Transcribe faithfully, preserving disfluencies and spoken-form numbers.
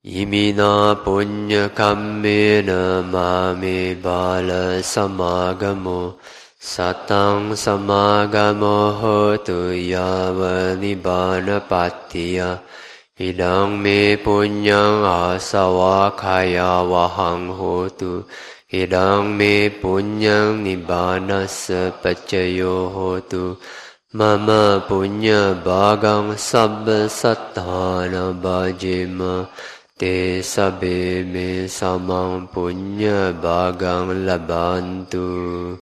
Imina punya kammena mame bala samagamo Satang samagamo hotu yava nibbana pattiya Idang me punyang asawa kaya wahang hotu Idang me punyang nibbana pacayo hotu Mama punya bagang sabba sattana bhajema Te sabe me samang punya bagang labantu